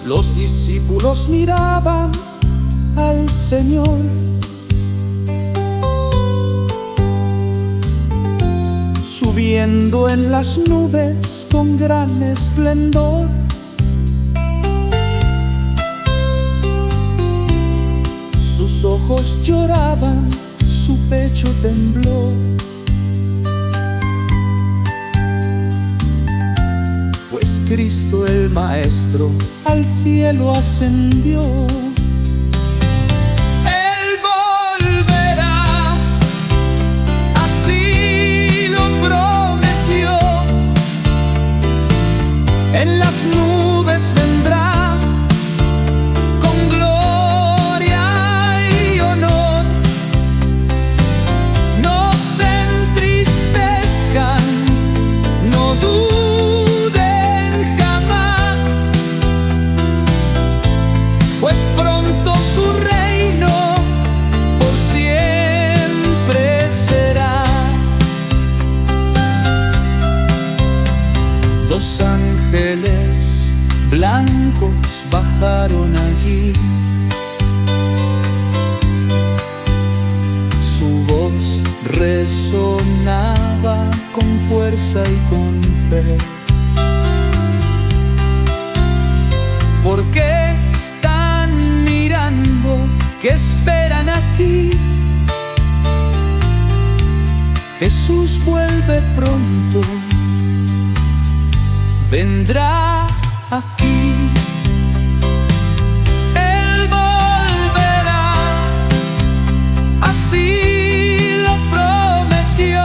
Los discípulos miraban al Señor. Subiendo en las nubes con gran esplendor. Sus ojos lloraban, su pecho tembló. Pues Cristo el Maestro al cielo ascendió. Él volverá, así lo prometió. En las nubes vendrá con gloria y honor. No se entristezcan, no duden jamás, pues pronto su reino por siempre será. Dos ángeles blancos bajaron allí. Su voz resonaba con fuerza y con fe. ¿Por qué están mirando? ¿Qué esperan aquí? Jesús vuelve pronto, vendrá aquí. Él volverá, así lo prometió.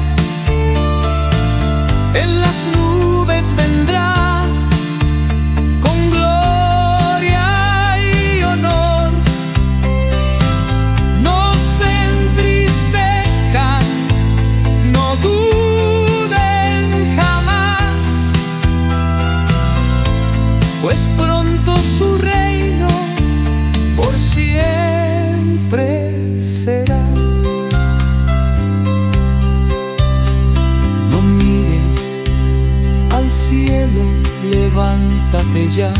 En las nubes vendrá con gloria y honor. No se entristezcan, no duden jamás, pues pronto su reino por siempre será. No mires al cielo, levántate ya.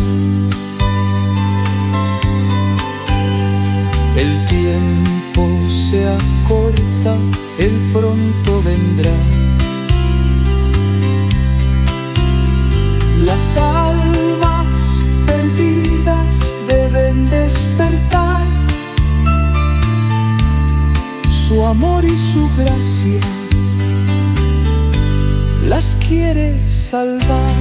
El tiempo se acorta, Él pronto vendrá. Las almas perdidas deben despertar. Su amor y su gracia las quiere salvar.